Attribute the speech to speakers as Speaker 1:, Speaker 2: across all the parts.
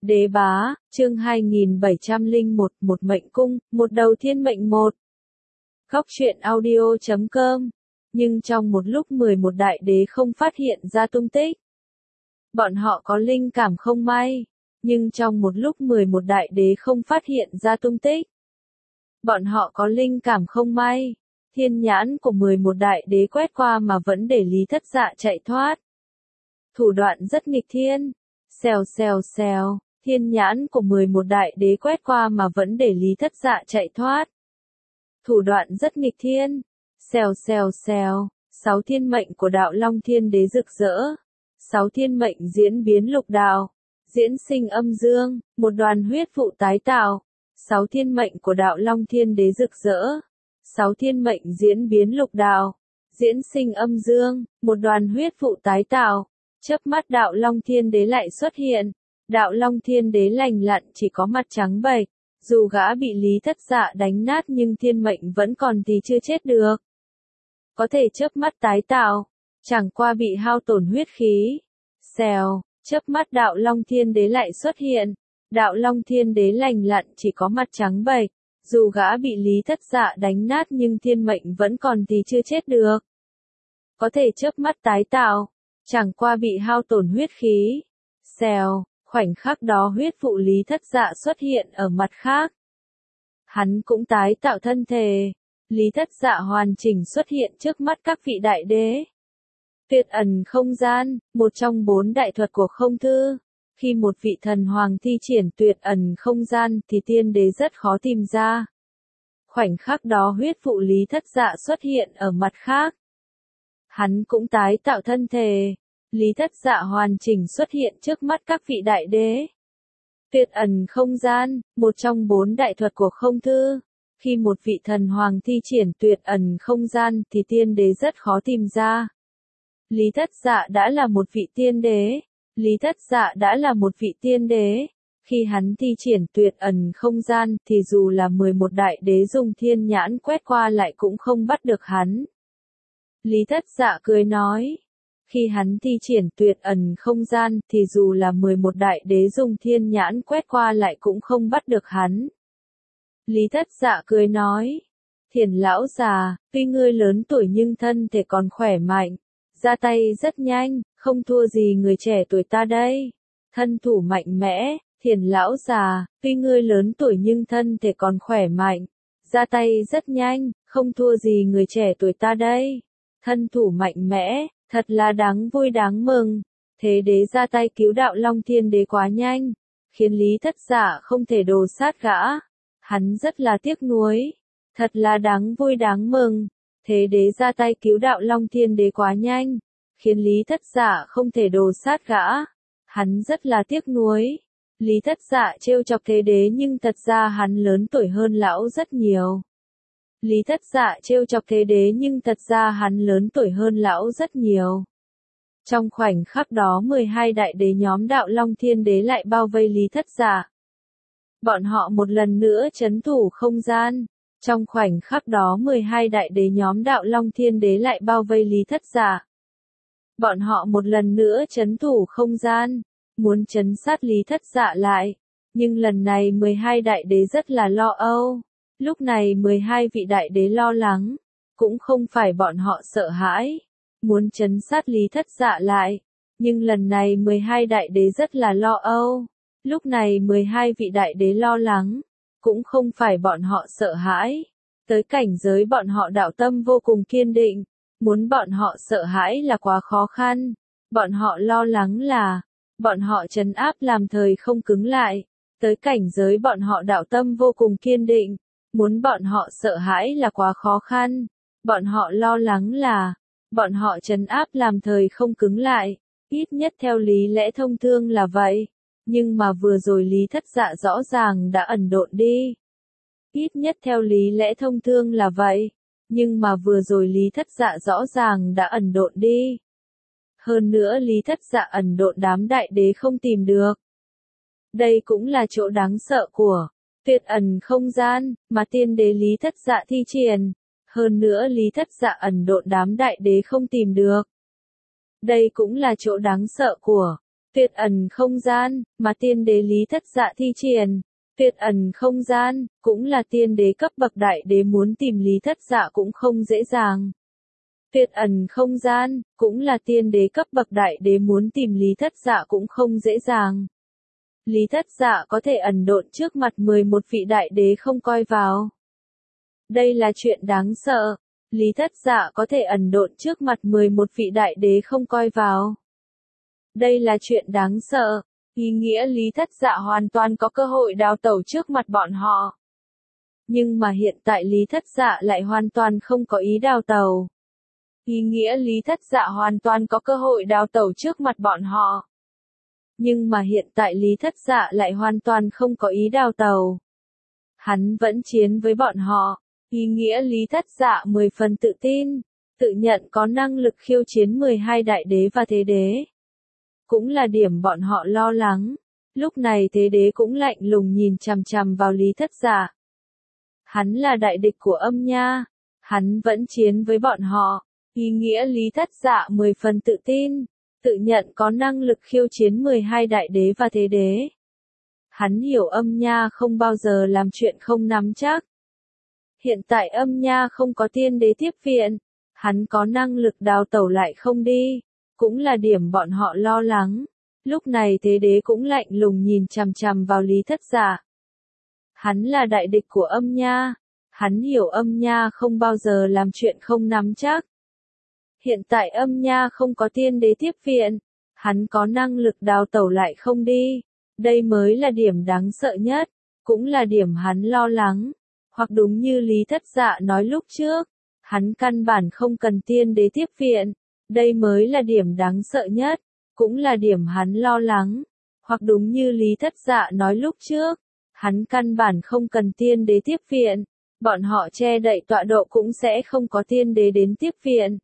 Speaker 1: Đế bá, chương 2701, một mệnh cung, một đầu thiên mệnh một. Góc truyện audio.com. Nhưng trong một lúc 11 đại đế không phát hiện ra tung tích. Bọn họ có linh cảm không may. Nhưng trong một lúc 11 đại đế không phát hiện ra tung tích. Bọn họ có linh cảm không may. Thiên nhãn của 11 đại đế quét qua mà vẫn để Lý Thất Dạ chạy thoát. Thủ đoạn rất nghịch thiên. Xèo xèo xèo, thiên nhãn của 11 đại đế quét qua mà vẫn để Lý Thất Dạ chạy thoát. Thủ đoạn rất nghịch thiên. Xèo xèo xèo, 6 thiên mệnh của đạo Long Thiên Đế rực rỡ. 6 thiên mệnh diễn biến lục đạo, diễn sinh âm dương, một đoàn huyết vụ tái tạo. 6 thiên mệnh của đạo Long Thiên Đế rực rỡ. 6 thiên mệnh diễn biến lục đạo, diễn sinh âm dương, một đoàn huyết vụ tái tạo. Chớp mắt đạo Long Thiên Đế lại xuất hiện. Đạo Long Thiên Đế lành lặn chỉ có mặt trắng bệch. Dù gã bị Lý Thất Dạ đánh nát nhưng thiên mệnh vẫn còn thì chưa chết được. Có thể chớp mắt tái tạo. Chẳng qua bị hao tổn huyết khí. Xèo, chớp mắt đạo Long Thiên Đế lại xuất hiện. Đạo Long Thiên Đế lành lặn chỉ có mặt trắng bệch. Dù gã bị Lý Thất Dạ đánh nát nhưng thiên mệnh vẫn còn thì chưa chết được. Có thể chớp mắt tái tạo. Chẳng qua bị hao tổn huyết khí. Xèo, khoảnh khắc đó huyết vụ Lý Thất Dạ xuất hiện ở mặt khác. Hắn cũng tái tạo thân thể. Lý Thất Dạ hoàn chỉnh xuất hiện trước mắt các vị đại đế. Tuyệt ẩn không gian, một trong 4 đại thuật của không thư. Khi một vị thần hoàng thi triển tuyệt ẩn không gian thì tiên đế rất khó tìm ra. Khoảnh khắc đó huyết vụ Lý Thất Dạ xuất hiện ở mặt khác. Hắn cũng tái tạo thân thể. Lý Thất Dạ hoàn chỉnh xuất hiện trước mắt các vị đại đế. Tuyệt ẩn không gian, một trong 4 đại thuật của không thư. Khi một vị thần hoàng thi triển tuyệt ẩn không gian thì tiên đế rất khó tìm ra. Lý Thất Dạ đã là một vị tiên đế. Lý Thất Dạ đã là một vị tiên đế. Khi hắn thi triển tuyệt ẩn không gian thì dù là 11 đại đế dùng thiên nhãn quét qua lại cũng không bắt được hắn. Lý Thất Dạ cười nói. Khi hắn thi triển tuyệt ẩn không gian thì dù là 11 đại đế dùng thiên nhãn quét qua lại cũng không bắt được hắn. Lý Thất Dạ cười nói. Thiền lão già, tuy ngươi lớn tuổi nhưng thân thể còn khỏe mạnh. Ra tay rất nhanh, không thua gì người trẻ tuổi ta đây. Thân thủ mạnh mẽ, thiền lão già, tuy ngươi lớn tuổi nhưng thân thể còn khỏe mạnh. Ra tay rất nhanh, không thua gì người trẻ tuổi ta đây. Thân thủ mạnh mẽ, thật là đáng vui đáng mừng. Thế đế ra tay cứu đạo Long Thiên Đế quá nhanh, khiến Lý Thất Dạ không thể đồ sát gã. Hắn rất là tiếc nuối. Thật là đáng vui đáng mừng. Thế đế ra tay cứu đạo Long Thiên Đế quá nhanh, khiến Lý Thất Dạ không thể đồ sát gã. Hắn rất là tiếc nuối. Lý Thất Dạ trêu chọc thế đế nhưng thật ra hắn lớn tuổi hơn lão rất nhiều. Lý Thất Dạ trêu chọc thế đế nhưng thật ra hắn lớn tuổi hơn lão rất nhiều. Trong khoảnh khắc đó 12 đại đế nhóm đạo Long Thiên Đế lại bao vây Lý Thất Dạ. Bọn họ một lần nữa trấn thủ không gian. Trong khoảnh khắc đó 12 đại đế nhóm đạo Long Thiên Đế lại bao vây Lý Thất Dạ. Bọn họ một lần nữa trấn thủ không gian, muốn trấn sát Lý Thất Dạ lại. Nhưng lần này 12 đại đế rất là lo âu. Lúc này 12 vị đại đế lo lắng. Cũng không phải bọn họ sợ hãi. Muốn trấn sát Lý Thất Dạ lại. Nhưng lần này 12 đại đế rất là lo âu. Lúc này 12 vị đại đế lo lắng. Cũng không phải bọn họ sợ hãi. Tới cảnh giới bọn họ đạo tâm vô cùng kiên định. Muốn bọn họ sợ hãi là quá khó khăn. Bọn họ lo lắng là. Bọn họ trấn áp làm thời không cứng lại. Tới cảnh giới bọn họ đạo tâm vô cùng kiên định. Muốn bọn họ sợ hãi là quá khó khăn. Bọn họ lo lắng là. Bọn họ trấn áp làm thời không cứng lại. Ít nhất theo lý lẽ thông thường là vậy. Nhưng mà vừa rồi Lý Thất Dạ rõ ràng đã ẩn độn đi. Ít nhất theo lý lẽ thông thường là vậy. Nhưng mà vừa rồi Lý Thất Dạ rõ ràng đã ẩn độn đi. Hơn nữa Lý Thất Dạ ẩn độn đám đại đế không tìm được. Đây cũng là chỗ đáng sợ của tuyệt ẩn không gian mà tiên đế Lý Thất Dạ thi triển. Hơn nữa Lý Thất Dạ ẩn độn đám đại đế không tìm được. Đây cũng là chỗ đáng sợ của Tuyệt ẩn không gian, mà tiên đế Lý Thất Dạ thi triển. Tuyệt ẩn không gian, cũng là tiên đế cấp bậc đại đế muốn tìm Lý Thất Dạ cũng không dễ dàng. Tuyệt ẩn không gian, cũng là tiên đế cấp bậc đại đế muốn tìm Lý Thất Dạ cũng không dễ dàng. Lý Thất Dạ có thể ẩn độn trước mặt 11 vị đại đế không coi vào. Đây là chuyện đáng sợ. Lý Thất Dạ có thể ẩn độn trước mặt 11 vị đại đế không coi vào. Đây là chuyện đáng sợ. Ý nghĩa Lý Thất Dạ hoàn toàn có cơ hội đào tẩu trước mặt bọn họ. Nhưng mà hiện tại Lý Thất Dạ lại hoàn toàn không có ý đào tẩu. Ý nghĩa Lý Thất Dạ hoàn toàn có cơ hội đào tẩu trước mặt bọn họ. Nhưng mà hiện tại Lý Thất Dạ lại hoàn toàn không có ý đào tẩu. Hắn vẫn chiến với bọn họ. Ý nghĩa Lý Thất Dạ 10 phần tự tin, tự nhận có năng lực khiêu chiến 12 đại đế và thế đế. Cũng là điểm bọn họ lo lắng. Lúc này thế đế cũng lạnh lùng nhìn chằm chằm vào Lý Thất Dạ. Hắn là đại địch của Âm Nha. Hắn vẫn chiến với bọn họ. Ý nghĩa Lý Thất Dạ 10 phần tự tin, tự nhận có năng lực khiêu chiến 12 đại đế và thế đế. Hắn hiểu Âm Nha không bao giờ làm chuyện không nắm chắc. Hiện tại Âm Nha không có tiên đế tiếp viện, hắn có năng lực đào tẩu lại không đi, cũng là điểm bọn họ lo lắng. Lúc này thế đế cũng lạnh lùng nhìn chằm chằm vào Lý Thất Dạ. Hắn là đại địch của Âm Nha, hắn hiểu Âm Nha không bao giờ làm chuyện không nắm chắc. Hiện tại Âm Nha không có tiên đế tiếp viện, hắn có năng lực đào tẩu lại không đi, đây mới là điểm đáng sợ nhất, cũng là điểm hắn lo lắng. Hoặc đúng như Lý Thất Dạ nói lúc trước, hắn căn bản không cần tiên đế tiếp viện, đây mới là điểm đáng sợ nhất, cũng là điểm hắn lo lắng. Hoặc đúng như Lý Thất Dạ nói lúc trước, hắn căn bản không cần tiên đế tiếp viện, bọn họ che đậy tọa độ cũng sẽ không có tiên đế đến tiếp viện.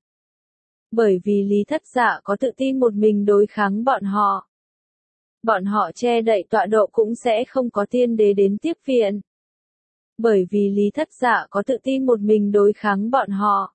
Speaker 1: Bởi vì Lý Thất Dạ có tự tin một mình đối kháng bọn họ. Bọn họ che đậy tọa độ cũng sẽ không có tiên đế đến tiếp viện. Bởi vì Lý Thất Dạ có tự tin một mình đối kháng bọn họ.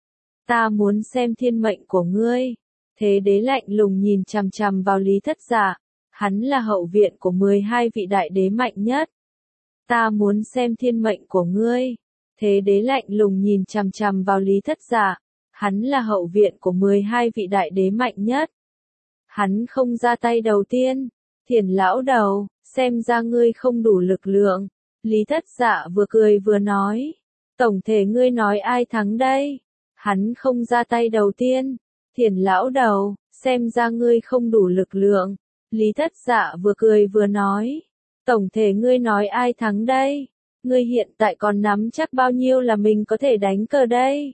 Speaker 1: Ta muốn xem thiên mệnh của ngươi. Thế đế lạnh lùng nhìn chằm chằm vào Lý Thất Dạ. Hắn là hậu viện của 12 vị đại đế mạnh nhất. Ta muốn xem thiên mệnh của ngươi. Thế đế lạnh lùng nhìn chằm chằm vào Lý Thất Dạ. Hắn là hậu viện của 12 vị đại đế mạnh nhất. Hắn không ra tay đầu tiên. Thiền lão đầu, xem ra ngươi không đủ lực lượng. Lý Thất Dạ vừa cười vừa nói. Tổng thể ngươi nói ai thắng đây? Hắn không ra tay đầu tiên. Thiền lão đầu, xem ra ngươi không đủ lực lượng. Lý Thất Dạ vừa cười vừa nói. Tổng thể ngươi nói ai thắng đây? Ngươi hiện tại còn nắm chắc bao nhiêu là mình có thể đánh cờ đây?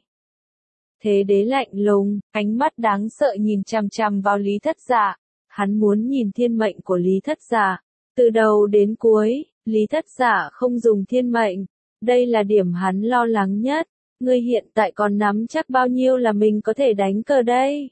Speaker 1: Thế đế lạnh lùng, ánh mắt đáng sợ nhìn chằm chằm vào Lý Thất Dạ. Hắn muốn nhìn thiên mệnh của Lý Thất Dạ. Từ đầu đến cuối, Lý Thất Dạ không dùng thiên mệnh. Đây là điểm hắn lo lắng nhất. Ngươi hiện tại còn nắm chắc bao nhiêu là mình có thể đánh cờ đây?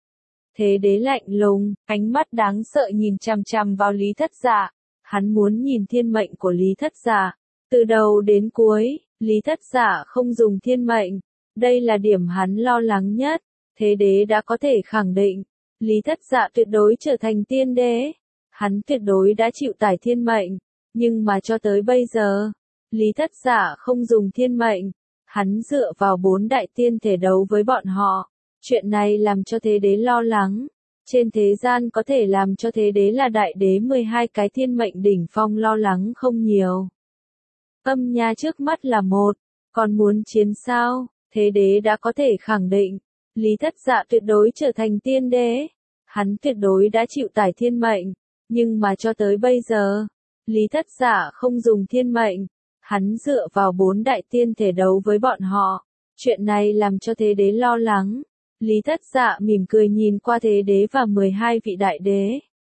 Speaker 1: Thế đế lạnh lùng, ánh mắt đáng sợ nhìn chằm chằm vào Lý Thất Dạ. Hắn muốn nhìn thiên mệnh của Lý Thất Dạ. Từ đầu đến cuối, Lý Thất Dạ không dùng thiên mệnh. Đây là điểm hắn lo lắng nhất. Thế đế đã có thể khẳng định, Lý Thất Dạ tuyệt đối trở thành tiên đế. Hắn tuyệt đối đã chịu tải thiên mệnh. Nhưng mà cho tới bây giờ, Lý Thất Dạ không dùng thiên mệnh. Hắn dựa vào 4 đại tiên thể đấu với bọn họ. Chuyện này làm cho thế đế lo lắng. Trên thế gian có thể làm cho thế đế là đại đế 12 cái thiên mệnh đỉnh phong lo lắng không nhiều. Âm Nha trước mắt là một, còn muốn chiến sao? Thế đế đã có thể khẳng định, Lý Thất Dạ tuyệt đối trở thành tiên đế. Hắn tuyệt đối đã chịu tải thiên mệnh, nhưng mà cho tới bây giờ, Lý Thất Dạ không dùng thiên mệnh. Hắn dựa vào 4 đại tiên thể đấu với bọn họ. Chuyện này làm cho thế đế lo lắng. Lý Thất Dạ mỉm cười nhìn qua thế đế và 12 vị đại đế.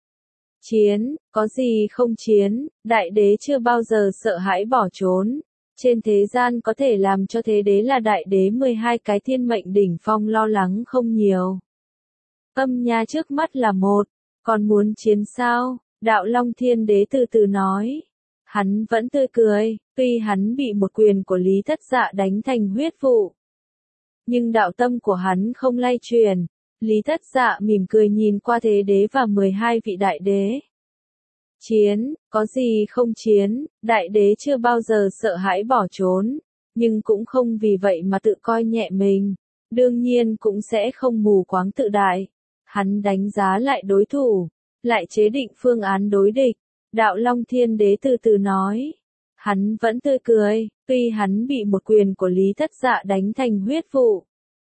Speaker 1: Chiến, có gì không chiến, đại đế chưa bao giờ sợ hãi bỏ trốn. Trên thế gian có thể làm cho thế đế là đại đế 12 cái thiên mệnh đỉnh phong lo lắng không nhiều. Âm Nha trước mắt là một, còn muốn chiến sao? Đạo Long Thiên Đế từ từ nói. Hắn vẫn tươi cười, tuy hắn bị một quyền của Lý Thất Dạ đánh thành huyết vụ. Nhưng đạo tâm của hắn không lay chuyển, Lý Thất Dạ mỉm cười nhìn qua Thế Đế và 12 vị đại đế. Chiến, có gì không chiến, đại đế chưa bao giờ sợ hãi bỏ trốn, nhưng cũng không vì vậy mà tự coi nhẹ mình, đương nhiên cũng sẽ không mù quáng tự đại. Hắn đánh giá lại đối thủ, lại chế định phương án đối địch. Đạo Long Thiên Đế từ từ nói. Hắn vẫn tươi cười, tuy hắn bị một quyền của Lý Thất Dạ đánh thành huyết vụ.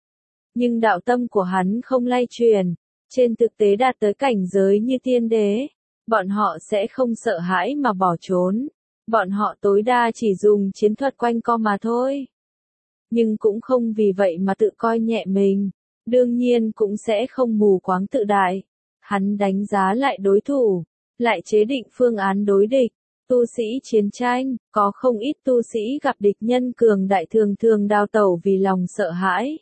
Speaker 1: Nhưng đạo tâm của hắn không lay chuyển, trên thực tế đạt tới cảnh giới như tiên đế. Bọn họ sẽ không sợ hãi mà bỏ trốn. Bọn họ tối đa chỉ dùng chiến thuật quanh co mà thôi. Nhưng cũng không vì vậy mà tự coi nhẹ mình. Đương nhiên cũng sẽ không mù quáng tự đại. Hắn đánh giá lại đối thủ, lại chế định phương án đối địch. Tu sĩ chiến tranh, có không ít tu sĩ gặp địch nhân cường đại thường thường đào tẩu vì lòng sợ hãi.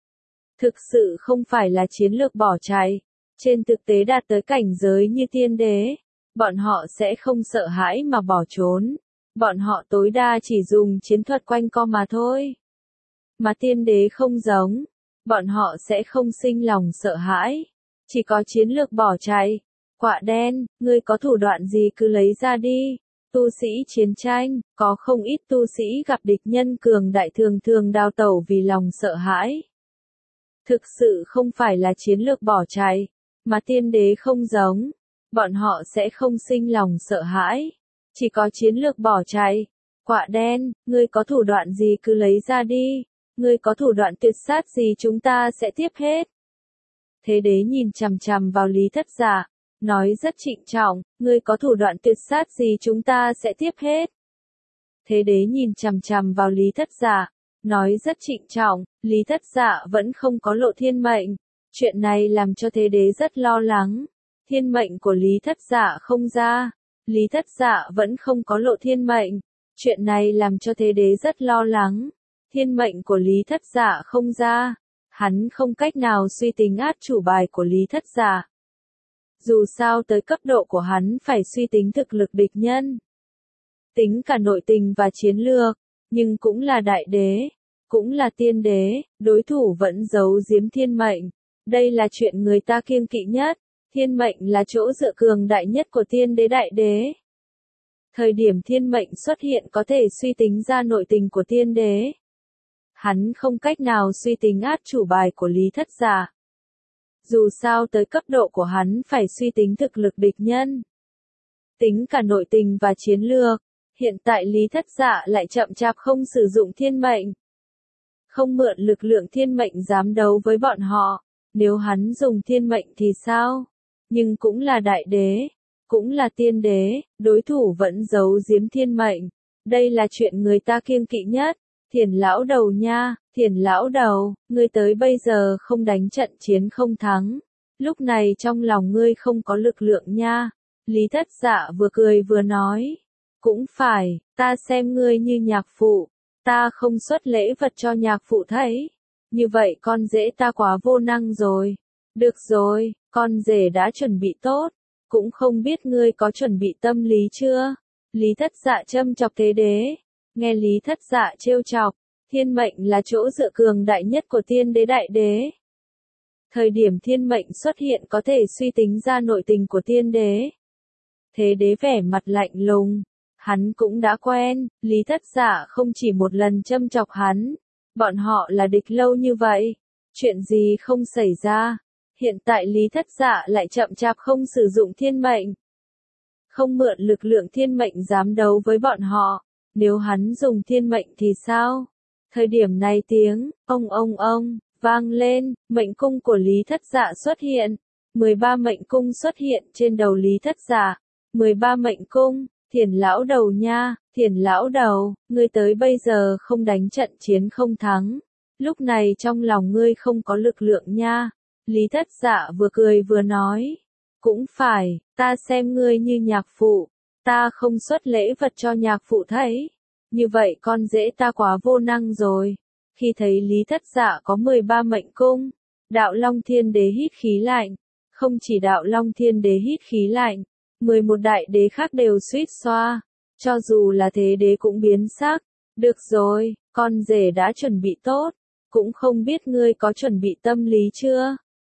Speaker 1: Thực sự không phải là chiến lược bỏ chạy. Trên thực tế đạt tới cảnh giới như tiên đế, bọn họ sẽ không sợ hãi mà bỏ trốn. Bọn họ tối đa chỉ dùng chiến thuật quanh co mà thôi. Mà tiên đế không giống, bọn họ sẽ không sinh lòng sợ hãi, chỉ có chiến lược bỏ chạy. Quạ đen, ngươi có thủ đoạn gì cứ lấy ra đi. Tu sĩ chiến tranh, có không ít tu sĩ gặp địch nhân cường đại thường thường đào tẩu vì lòng sợ hãi. Thực sự không phải là chiến lược bỏ chạy, mà tiên đế không giống, bọn họ sẽ không sinh lòng sợ hãi, chỉ có chiến lược bỏ chạy. Quạ đen, ngươi có thủ đoạn gì cứ lấy ra đi, ngươi có thủ đoạn tuyệt sát gì chúng ta sẽ tiếp hết. Thế Đế nhìn chằm chằm vào Lý Thất Dạ, nói rất trịnh trọng, ngươi có thủ đoạn tuyệt sát gì chúng ta sẽ tiếp hết. Thế Đế nhìn chằm chằm vào Lý Thất Dạ, nói rất trịnh trọng, Lý Thất Dạ vẫn không có lộ thiên mệnh. Chuyện này làm cho Thế Đế rất lo lắng. Thiên mệnh của Lý Thất Dạ không ra. Lý Thất Dạ vẫn không có lộ thiên mệnh. Chuyện này làm cho Thế Đế rất lo lắng. Thiên mệnh của Lý Thất Dạ không ra. Hắn không cách nào suy tính át chủ bài của Lý Thất Dạ. Dù sao tới cấp độ của hắn phải suy tính thực lực địch nhân. Tính cả nội tình và chiến lược, nhưng cũng là đại đế, cũng là tiên đế, đối thủ vẫn giấu giếm thiên mệnh. Đây là chuyện người ta kiêng kỵ nhất. Thiên mệnh là chỗ dựa cường đại nhất của tiên đế đại đế. Thời điểm thiên mệnh xuất hiện có thể suy tính ra nội tình của tiên đế. Hắn không cách nào suy tính át chủ bài của Lý Thất Dạ. Dù sao tới cấp độ của hắn phải suy tính thực lực địch nhân. Tính cả nội tình và chiến lược. Hiện tại Lý Thất Dạ lại chậm chạp không sử dụng thiên mệnh. Không mượn lực lượng thiên mệnh dám đấu với bọn họ. Nếu hắn dùng thiên mệnh thì sao? Nhưng cũng là đại đế, cũng là tiên đế, đối thủ vẫn giấu giếm thiên mệnh. Đây là chuyện người ta kiêng kỵ nhất. Thiền lão đầu nha, Thiền lão đầu, ngươi tới bây giờ không đánh trận chiến không thắng. Lúc này trong lòng ngươi không có lực lượng nha. Lý Thất Dạ vừa cười vừa nói. Cũng phải, ta xem ngươi như nhạc phụ. Ta không xuất lễ vật cho nhạc phụ thấy. Như vậy con rể ta quá vô năng rồi. Được rồi, con rể đã chuẩn bị tốt. Cũng không biết ngươi có chuẩn bị tâm lý chưa? Lý Thất Dạ châm chọc Thế Đế. Nghe Lý Thất Dạ trêu chọc, thiên mệnh là chỗ dựa cường đại nhất của tiên đế đại đế. Thời điểm thiên mệnh xuất hiện có thể suy tính ra nội tình của tiên đế. Thế Đế vẻ mặt lạnh lùng. Hắn cũng đã quen, Lý Thất Dạ không chỉ một lần châm chọc hắn. Bọn họ là địch lâu như vậy. Chuyện gì không xảy ra. Hiện tại Lý Thất Dạ lại chậm chạp không sử dụng thiên mệnh. Không mượn lực lượng thiên mệnh dám đấu với bọn họ. Nếu hắn dùng thiên mệnh thì sao? Thời điểm này tiếng, ông, vang lên, mệnh cung của Lý Thất Dạ xuất hiện. 13 mệnh cung xuất hiện trên đầu Lý Thất Dạ. 13 mệnh cung, Thiền lão đầu nha, Thiền lão đầu, ngươi tới bây giờ không đánh trận chiến không thắng. Lúc này trong lòng ngươi không có lực lượng nha. Lý Thất Dạ vừa cười vừa nói. Cũng phải, ta xem ngươi như nhạc phụ. Ta không xuất lễ vật cho nhạc phụ thấy. Như vậy con rể ta quá vô năng rồi. Khi thấy Lý Thất Dạ có 13 mệnh cung, Đạo Long Thiên Đế hít khí lạnh. Không chỉ Đạo Long Thiên Đế hít khí lạnh, 11 đại đế khác đều suýt xoa. Cho dù là Thế Đế cũng biến sắc. Được rồi, con rể đã chuẩn bị tốt. Cũng không biết ngươi có chuẩn bị tâm lý chưa?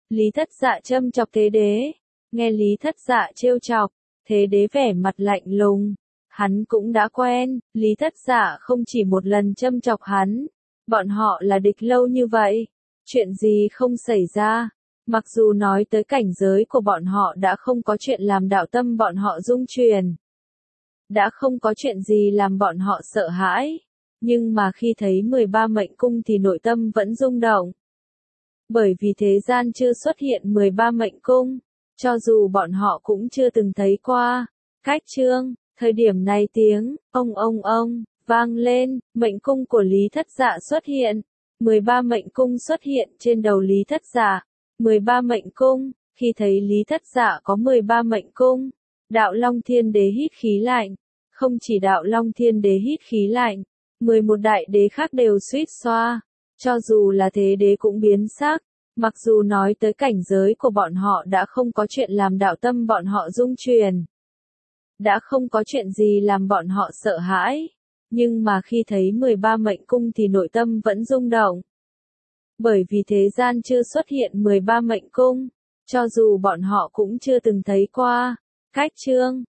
Speaker 1: Lý Thất Dạ châm chọc Thế Đế. Nghe Lý Thất Dạ trêu chọc, Thế Đế vẻ mặt lạnh lùng. Hắn cũng đã quen, Lý Thất Dạ không chỉ một lần châm chọc hắn. Bọn họ là địch lâu như vậy. Chuyện gì không xảy ra. Mặc dù nói tới cảnh giới của bọn họ đã không có chuyện làm đạo tâm bọn họ rung chuyển. Đã không có chuyện gì làm bọn họ sợ hãi. Nhưng mà khi thấy 13 mệnh cung thì nội tâm vẫn rung động. Bởi vì thế gian chưa xuất hiện 13 mệnh cung. Cho dù bọn họ cũng chưa từng thấy qua. Cách chương, thời điểm này tiếng, ông, vang lên, mệnh cung của Lý Thất Dạ xuất hiện. 13 mệnh cung xuất hiện trên đầu Lý Thất Dạ. 13 mệnh cung, khi thấy Lý Thất Dạ có 13 mệnh cung. Đạo Long Thiên Đế hít khí lạnh. Không chỉ Đạo Long Thiên Đế hít khí lạnh. 11 đại đế khác đều suýt xoa. Cho dù là Thế Đế cũng biến sắc. Mặc dù nói tới cảnh giới của bọn họ đã không có chuyện làm đạo tâm bọn họ rung chuyển. Đã không có chuyện gì làm bọn họ sợ hãi. Nhưng mà khi thấy 13 mệnh cung thì nội tâm vẫn rung động. Bởi vì thế gian chưa xuất hiện 13 mệnh cung. Cho dù bọn họ cũng chưa từng thấy qua. Cách chương,